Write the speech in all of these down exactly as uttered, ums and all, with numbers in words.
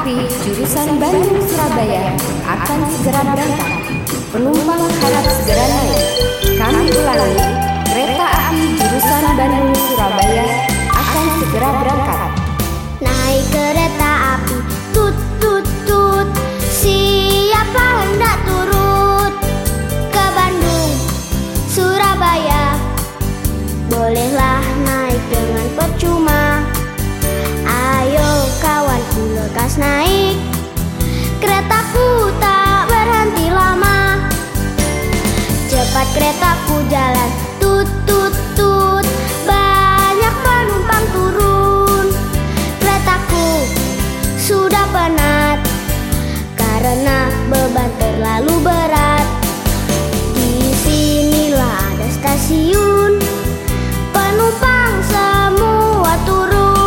api jurusan Bandung Surabaya akan segera berangkat. Penumpang harap segera naik. Kami ulangi, kereta api jurusan Bandung Surabaya akan segera berangkat. Naik kereta api, tut tut tut, siapa hendak turut ke Bandung Surabaya? Bolehlah naik dengan percuma. Ayo kawanku lekas naik, keretaku tak berhenti lama. Cepat keretaku jalan, tut tut tut, banyak penumpang turun. Keretaku sudah penat karena beban terlalu berat. Disinilah ada stasiun, penumpang semua turun.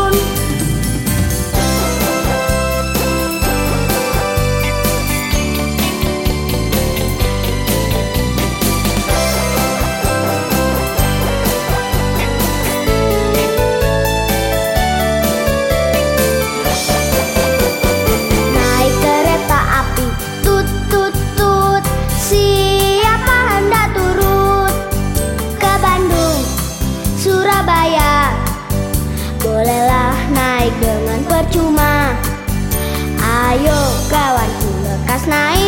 Naik kereta api, tut tut tut, siapa hendak turut ke Bandung Surabaya? Bolehlah naik dengan percuma. Ayo kawanku lekas naik,